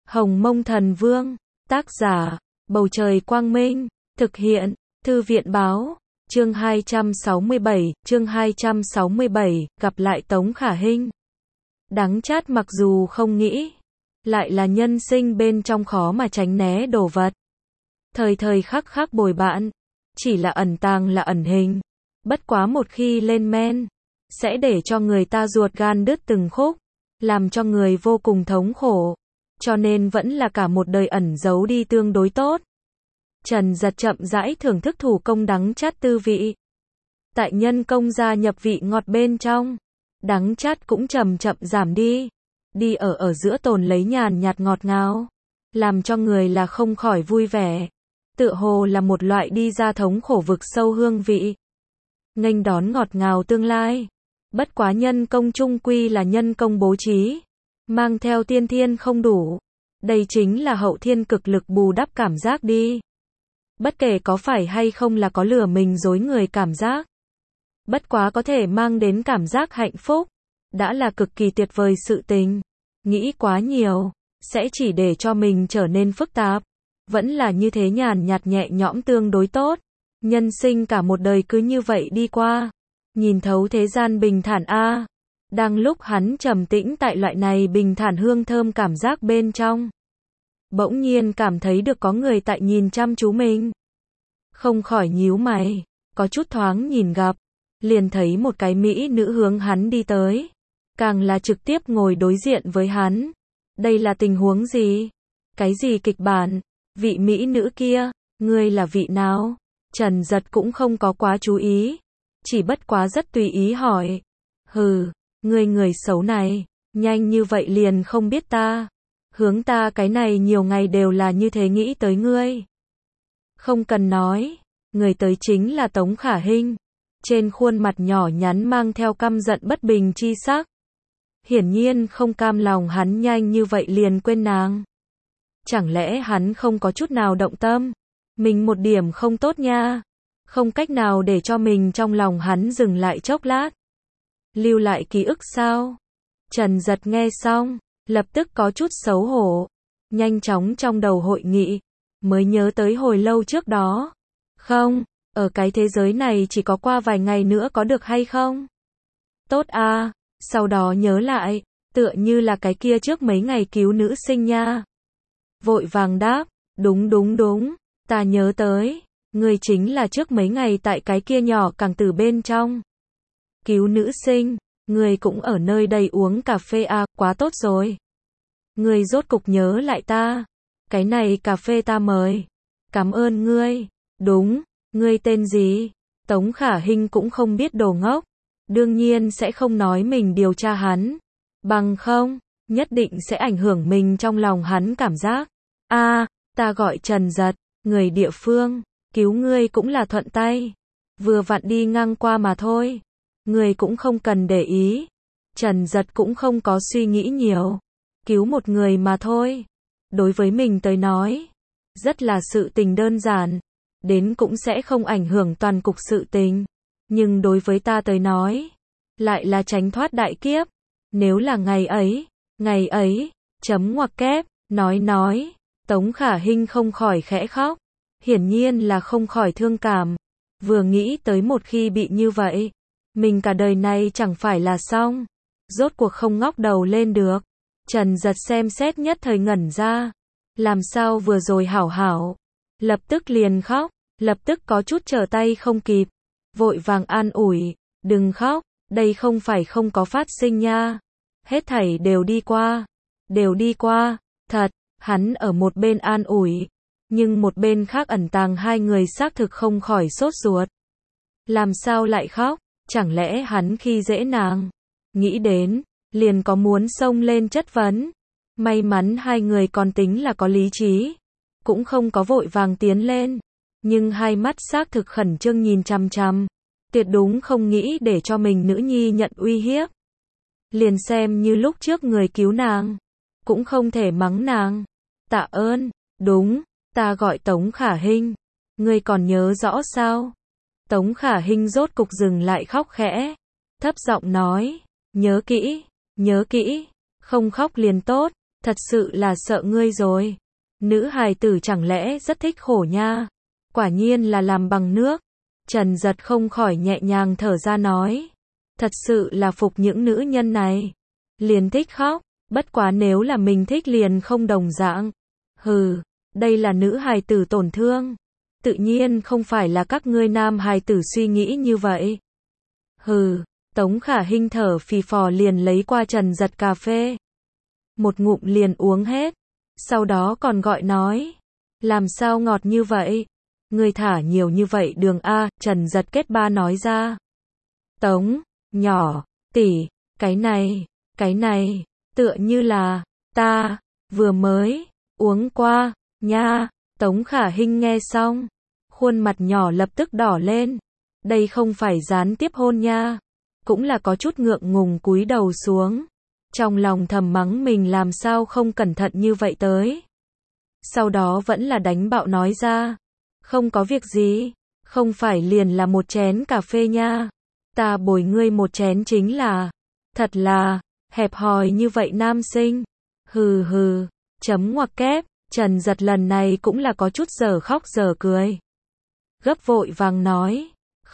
Hồng Mông Thần Vương, tác giả, Bầu Trời Quang Minh, thực hiện, Thư viện Báo, chương 267, gặp lại Tống Khả Hinh. Đắng chát mặc dù không nghĩ, lại là nhân sinh bên trong khó mà tránh né đồ vật. Thời thời khắc khắc bồi bạn, chỉ là ẩn tàng là ẩn hình. Bất quá một khi lên men, sẽ để cho người ta ruột gan đứt từng khúc, làm cho người vô cùng thống khổ. Cho nên vẫn là cả một đời ẩn giấu đi tương đối tốt. Trần Giật chậm rãi thưởng thức thủ công đắng chát tư vị. Tại nhân công gia nhập vị ngọt bên trong, đắng chát cũng chậm chậm giảm đi. Đi ở giữa tồn lấy nhàn nhạt ngọt ngào, làm cho người là không khỏi vui vẻ. Tựa hồ là một loại đi ra thống khổ vực sâu hương vị. Nghênh đón ngọt ngào tương lai. Bất quá nhân công chung quy là nhân công bố trí, mang theo tiên thiên không đủ. Đây chính là hậu thiên cực lực bù đắp cảm giác đi. Bất kể có phải hay không là có lừa mình dối người cảm giác. Bất quá có thể mang đến cảm giác hạnh phúc, đã là cực kỳ tuyệt vời sự tình. Nghĩ quá nhiều, sẽ chỉ để cho mình trở nên phức tạp. Vẫn là như thế nhàn nhạt nhẹ nhõm tương đối tốt. Nhân sinh cả một đời cứ như vậy đi qua. Nhìn thấu thế gian bình thản a. Đang lúc hắn trầm tĩnh tại loại này bình thản hương thơm cảm giác bên trong, bỗng nhiên cảm thấy được có người tại nhìn chăm chú mình. Không khỏi nhíu mày, có chút thoáng nhìn gặp, liền thấy một cái mỹ nữ hướng hắn đi tới. Càng là trực tiếp ngồi đối diện với hắn. Đây là tình huống gì? Cái gì kịch bản? Vị mỹ nữ kia, ngươi là vị nào? Trần Giật cũng không có quá chú ý, chỉ bất quá rất tùy ý hỏi. Hừ, ngươi người xấu này, nhanh như vậy liền không biết ta. Hướng ta cái này nhiều ngày đều là như thế nghĩ tới ngươi. Không cần nói, người tới chính là Tống Khả Hinh. Trên khuôn mặt nhỏ nhắn mang theo căm giận bất bình chi sắc. Hiển nhiên không cam lòng hắn nhanh như vậy liền quên nàng. Chẳng lẽ hắn không có chút nào động tâm? Mình một điểm không tốt nha. Không cách nào để cho mình trong lòng hắn dừng lại chốc lát. Lưu lại ký ức sao? Trần Giật nghe xong, lập tức có chút xấu hổ. Nhanh chóng trong đầu hội nghị, mới nhớ tới hồi lâu trước đó. Không, ở cái thế giới này chỉ có qua vài ngày nữa có được hay không? Tốt a. Sau đó nhớ lại, tựa như là cái kia trước mấy ngày cứu nữ sinh nha. Vội vàng đáp, đúng, ta nhớ tới, người chính là trước mấy ngày tại cái kia nhỏ càng tử bên trong. Cứu nữ sinh, người cũng ở nơi đây uống cà phê à, quá tốt rồi. Người rốt cục nhớ lại ta, cái này cà phê ta mời. Cảm ơn ngươi, đúng, ngươi tên gì? Tống Khả Hinh cũng không biết đồ ngốc. Đương nhiên sẽ không nói mình điều tra hắn. Bằng không, nhất định sẽ ảnh hưởng mình trong lòng hắn cảm giác. Ta gọi Trần Giật, người địa phương, cứu ngươi cũng là thuận tay. Vừa vặn đi ngang qua mà thôi. Ngươi cũng không cần để ý. Trần Giật cũng không có suy nghĩ nhiều. Cứu một người mà thôi. Đối với mình tới nói, rất là sự tình đơn giản. Đến cũng sẽ không ảnh hưởng toàn cục sự tình. Nhưng đối với ta tới nói, lại là tránh thoát đại kiếp. Nếu là ngày ấy, chấm ngoặc kép, nói, Tống Khả Hinh không khỏi khẽ khóc. Hiển nhiên là không khỏi thương cảm. Vừa nghĩ tới một khi bị như vậy, mình cả đời này chẳng phải là xong. Rốt cuộc không ngóc đầu lên được. Trần Giật xem xét nhất thời ngẩn ra. Làm sao vừa rồi hảo, lập tức liền khóc, lập tức có chút trở tay không kịp. Vội vàng an ủi, đừng khóc, đây không phải không có phát sinh nha. Hết thảy đều đi qua, thật, hắn ở một bên an ủi, nhưng một bên khác ẩn tàng hai người xác thực không khỏi sốt ruột. Làm sao lại khóc, chẳng lẽ hắn khi dễ nàng? Nghĩ đến, liền có muốn xông lên chất vấn. May mắn hai người còn tính là có lý trí, cũng không có vội vàng tiến lên. Nhưng hai mắt xác thực khẩn trương nhìn chằm chằm, tuyệt đúng không nghĩ để cho mình nữ nhi nhận uy hiếp. Liền xem như lúc trước người cứu nàng, cũng không thể mắng nàng. Tạ ơn, đúng, ta gọi Tống Khả Hinh, ngươi còn nhớ rõ sao? Tống Khả Hinh rốt cục dừng lại khóc khẽ, thấp giọng nói, nhớ kỹ, không khóc liền tốt, Thật sự là sợ ngươi rồi. Nữ hài tử chẳng lẽ rất thích khổ nha. Quả nhiên là làm bằng nước. Trần Giật không khỏi nhẹ nhàng thở ra nói. Thật sự là phục những nữ nhân này. Liền thích khóc, bất quá nếu là mình thích liền không đồng dạng. Hừ, đây là nữ hài tử tổn thương. Tự nhiên không phải là các ngươi nam hài tử suy nghĩ như vậy. Hừ, Tống Khả Hinh thở phì phò liền lấy qua Trần Giật cà phê. Một ngụm liền uống hết. Sau đó còn gọi nói. Làm sao ngọt như vậy? Ngươi thả nhiều như vậy đường A, Trần Giật kết ba nói ra. Tống, nhỏ, tỷ, cái này, tựa như là, ta, vừa mới, uống qua, nha. Tống Khả Hinh nghe xong. Khuôn mặt nhỏ lập tức đỏ lên. Đây không phải gián tiếp hôn nha. Cũng là có chút ngượng ngùng cúi đầu xuống. Trong lòng thầm mắng mình làm sao không cẩn thận như vậy tới. Sau đó vẫn là đánh bạo nói ra. Không có việc gì. Không phải liền là một chén cà phê nha. Ta bồi ngươi một chén chính là. Thật là, hẹp hòi như vậy nam sinh. Hừ hừ, chấm ngoặc kép. Trần Giật lần này cũng là có chút giờ khóc giờ cười. Gấp vội vàng nói.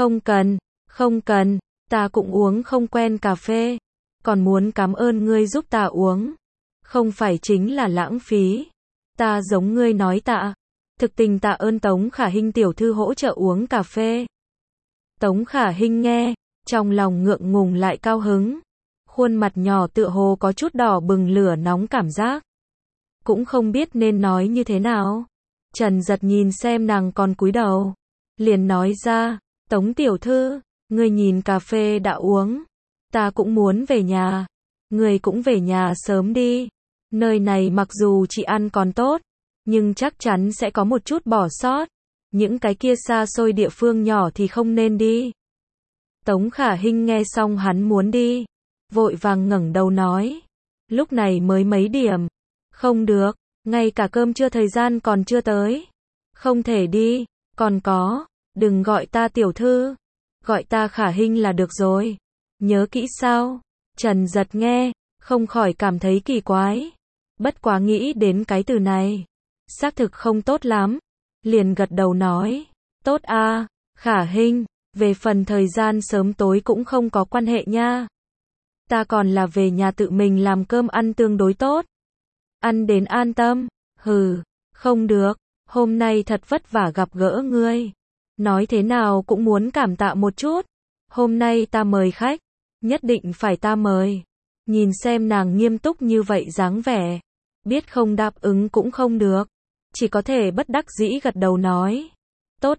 Không cần, ta cũng uống không quen cà phê. Còn muốn cảm ơn ngươi giúp ta uống. Không phải chính là lãng phí. Ta giống ngươi nói tạ. Thực tình tạ ơn Tống Khả Hinh tiểu thư hỗ trợ uống cà phê. Tống Khả Hinh nghe, trong lòng ngượng ngùng lại cao hứng. Khuôn mặt nhỏ tựa hồ có chút đỏ bừng lửa nóng cảm giác. Cũng không biết nên nói như thế nào. Trần Giật nhìn xem nàng còn cúi đầu. Liền nói ra, Tống tiểu thư, ngươi nhìn cà phê đã uống. Ta cũng muốn về nhà. Ngươi cũng về nhà sớm đi. Nơi này mặc dù chị ăn còn tốt, nhưng chắc chắn sẽ có một chút bỏ sót. Những cái kia xa xôi địa phương nhỏ thì không nên đi. Tống Khả Hinh nghe xong hắn muốn đi. Vội vàng ngẩng đầu nói. Lúc này mới mấy điểm. Không được, ngay cả cơm trưa thời gian còn chưa tới. Không thể đi, còn có, đừng gọi ta tiểu thư. Gọi ta Khả Hinh là được rồi. Nhớ kỹ sao? Trần Giật nghe, không khỏi cảm thấy kỳ quái. Bất quá nghĩ đến cái từ này. Xác thực không tốt lắm. Liền gật đầu nói. Tốt a, Khả Hinh, về phần thời gian sớm tối cũng không có quan hệ nha. Ta còn là về nhà tự mình làm cơm ăn tương đối tốt. Ăn đến an tâm. Hừ, không được. Hôm nay thật vất vả gặp gỡ ngươi. Nói thế nào cũng muốn cảm tạ một chút. Hôm nay ta mời khách. Nhất định phải ta mời. Nhìn xem nàng nghiêm túc như vậy dáng vẻ. Biết không đáp ứng cũng không được. Chỉ có thể bất đắc dĩ gật đầu nói. Tốt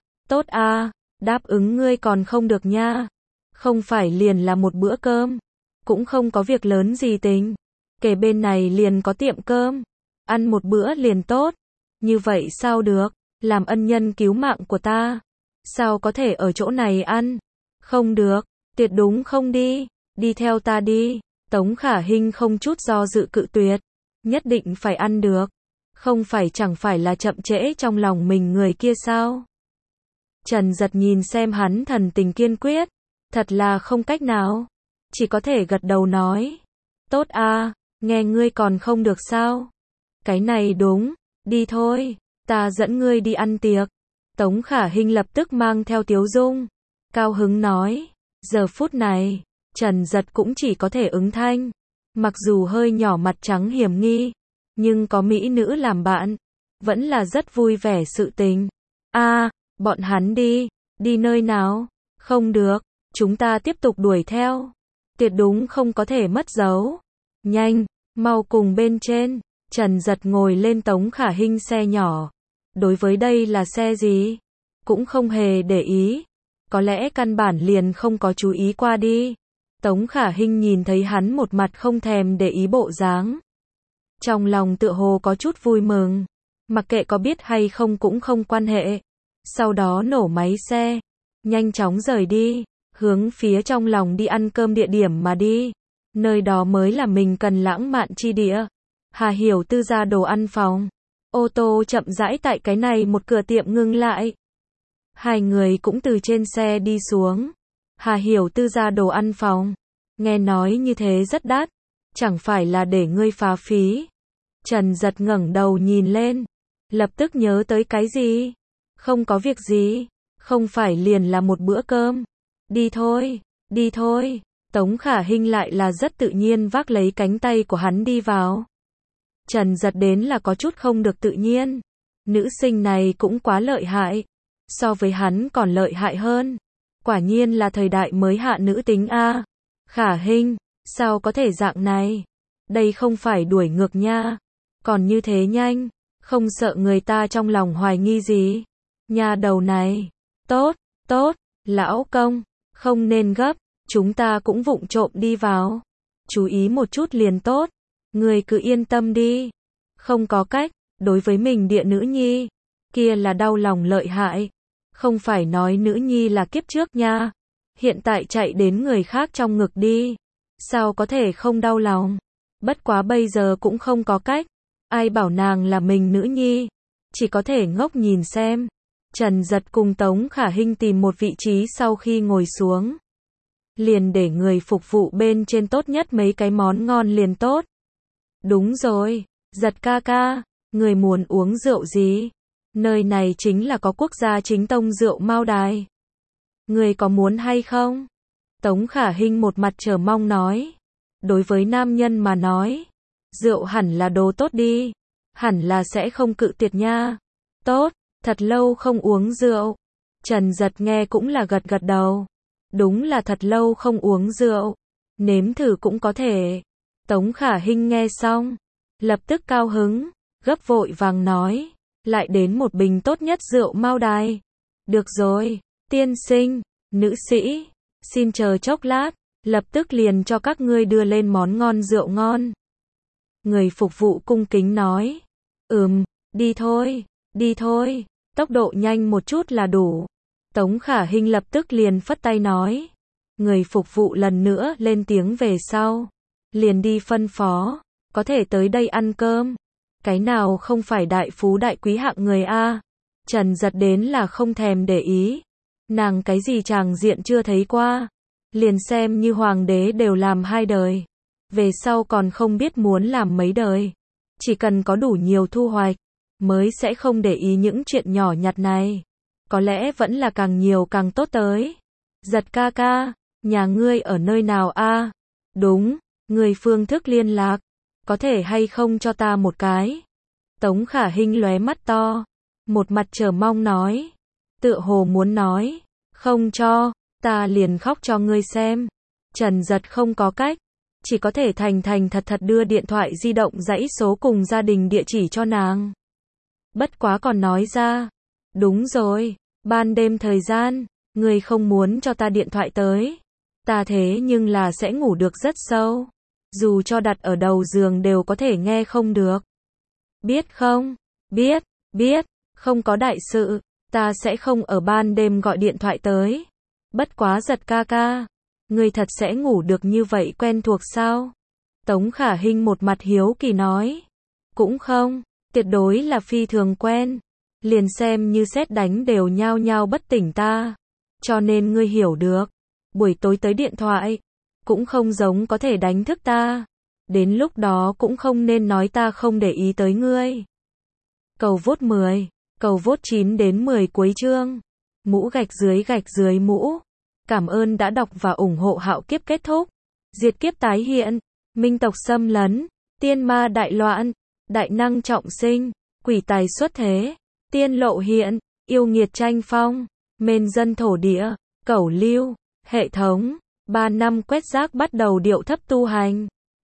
a, đáp ứng ngươi còn không được nha. Không phải liền là một bữa cơm. Cũng không có việc lớn gì tình. Kể bên này liền có tiệm cơm. Ăn một bữa liền tốt. Như vậy sao được? Làm ân nhân cứu mạng của ta. Sao có thể ở chỗ này ăn? Không được. Tuyệt đúng không đi. Đi theo ta đi. Tống Khả Hinh không chút do dự cự tuyệt. Nhất định phải ăn được. Không phải chẳng phải là chậm trễ trong lòng mình người kia sao? Trần Giật nhìn xem hắn thần tình kiên quyết. Thật là không cách nào. Chỉ có thể gật đầu nói. Tốt a, nghe ngươi còn không được sao? Cái này đúng. Đi thôi. Ta dẫn ngươi đi ăn tiệc. Tống Khả Hinh lập tức mang theo tiếu dung. Cao hứng nói. Giờ phút này, Trần Giật cũng chỉ có thể ứng thanh. Mặc dù hơi nhỏ mặt trắng hiểm nghi. Nhưng có mỹ nữ làm bạn. Vẫn là rất vui vẻ sự tình. A, bọn hắn đi. Đi nơi nào? Không được. Chúng ta tiếp tục đuổi theo. Tuyệt đúng không có thể mất dấu. Nhanh, mau cùng bên trên. Trần Giật ngồi lên Tống Khả Hinh xe nhỏ. Đối với đây là xe gì? Cũng không hề để ý. Có lẽ căn bản liền không có chú ý qua đi. Tống Khả Hinh nhìn thấy hắn một mặt không thèm để ý bộ dáng. Trong lòng tựa hồ có chút vui mừng. Mặc kệ có biết hay không cũng không quan hệ. Sau đó nổ máy xe. Nhanh chóng rời đi. Hướng phía trong lòng đi ăn cơm địa điểm mà đi. Nơi đó mới là mình cần lãng mạn chi địa. Hà Hiểu Tư ra đồ ăn phòng. Ô tô chậm rãi tại cái này một cửa tiệm ngưng lại. Hai người cũng từ trên xe đi xuống. Hà Hiểu Tư ra đồ ăn phòng. Nghe nói như thế rất đắt. chẳng phải là để ngươi phá phí. Trần Giật ngẩng đầu nhìn lên, lập tức nhớ tới cái gì? Không có việc gì, không phải liền là một bữa cơm. Đi thôi, đi thôi. Tống Khả Hinh lại là rất tự nhiên vác lấy cánh tay của hắn đi vào. Trần Giật đến là có chút không được tự nhiên. Nữ sinh này cũng quá lợi hại. So với hắn còn lợi hại hơn. Quả nhiên là thời đại mới hạ nữ tính a. Khả Hinh, sao có thể dạng này? Đây không phải đuổi ngược nha. Còn như thế nhanh, không sợ người ta trong lòng hoài nghi gì. Nha đầu này, tốt, tốt, lão công, không nên gấp, chúng ta cũng vụng trộm đi vào. Chú ý một chút liền tốt, người cứ yên tâm đi. Không có cách, đối với mình địa nữ nhi, kia là đau lòng lợi hại. Không phải nói nữ nhi là kiếp trước nha. Hiện tại chạy đến người khác trong ngực đi. Sao có thể không đau lòng? Bất quá bây giờ cũng không có cách. Ai bảo nàng là mình nữ nhi. Chỉ có thể ngốc nhìn xem. Trần Giật cùng Tống Khả Hinh tìm một vị trí sau khi ngồi xuống. Liền để người phục vụ bên trên tốt nhất mấy cái món ngon liền tốt. Đúng rồi, Giật ca ca, người muốn uống rượu gì? Nơi này chính là có quốc gia chính tông rượu Mao Đài. Người có muốn hay không? Tống Khả Hinh một mặt chờ mong nói. Đối với nam nhân mà nói, rượu hẳn là đồ tốt đi. Hẳn là sẽ không cự tuyệt nha. Tốt, thật lâu không uống rượu. Trần Giật nghe cũng là gật gật đầu. Đúng là thật lâu không uống rượu. Nếm thử cũng có thể. Tống Khả Hinh nghe xong, lập tức cao hứng, gấp vội vàng nói. Lại đến một bình tốt nhất rượu Mao Đài. Được rồi, tiên sinh, nữ sĩ, xin chờ chốc lát, lập tức liền cho các ngươi đưa lên món ngon rượu ngon. Người phục vụ cung kính nói. Đi thôi, đi thôi, tốc độ nhanh một chút là đủ. Tống Khả Hinh lập tức liền phất tay nói. Người phục vụ lần nữa lên tiếng về sau. Liền đi phân phó, có thể tới đây ăn cơm. Cái nào không phải đại phú đại quý hạng người a? Trần Giật đến là không thèm để ý. Nàng cái gì tràng diện chưa thấy qua. Liền xem như hoàng đế đều làm 2 đời. Về sau còn không biết muốn làm mấy đời. Chỉ cần có đủ nhiều thu hoạch, mới sẽ không để ý những chuyện nhỏ nhặt này. Có lẽ vẫn là càng nhiều càng tốt tới. Giật ca ca, nhà ngươi ở nơi nào a? Đúng, người phương thức liên lạc. Có thể hay không cho ta một cái? Tống Khả Hinh lóe mắt to, một mặt chờ mong nói. Tựa hồ muốn nói, không cho, ta liền khóc cho ngươi xem. Trần Giật không có cách, chỉ có thể thành thật đưa điện thoại di động dãy số cùng gia đình địa chỉ cho nàng. Bất quá còn nói ra. Đúng rồi, ban đêm thời gian, ngươi không muốn cho ta điện thoại tới. Ta thế nhưng là sẽ ngủ được rất sâu. Dù cho đặt ở đầu giường đều có thể nghe không được. Biết không? Biết, không có đại sự, ta sẽ không ở ban đêm gọi điện thoại tới. Bất quá Giật ca ca, ngươi thật sẽ ngủ được như vậy quen thuộc sao? Tống Khả Hinh một mặt hiếu kỳ nói. Cũng không, tuyệt đối là phi thường quen. Liền xem như sét đánh đều nhao nhao bất tỉnh ta. Cho nên ngươi hiểu được. Buổi tối tới điện thoại, cũng không giống có thể đánh thức ta. Đến lúc đó cũng không nên nói ta không để ý tới ngươi. Cầu vote 10, cầu vote 9 đến 10 cuối chương. Mũ gạch dưới mũ. Cảm ơn đã đọc và ủng hộ Hạo Kiếp kết thúc. Diệt kiếp tái hiện, minh tộc xâm lấn, tiên ma đại loạn, đại năng trọng sinh, quỷ tài xuất thế, tiên lộ hiện, yêu nghiệt tranh phong, mên dân thổ địa, cẩu lưu, hệ thống. 3 năm quét rác bắt đầu điệu thấp tu hành.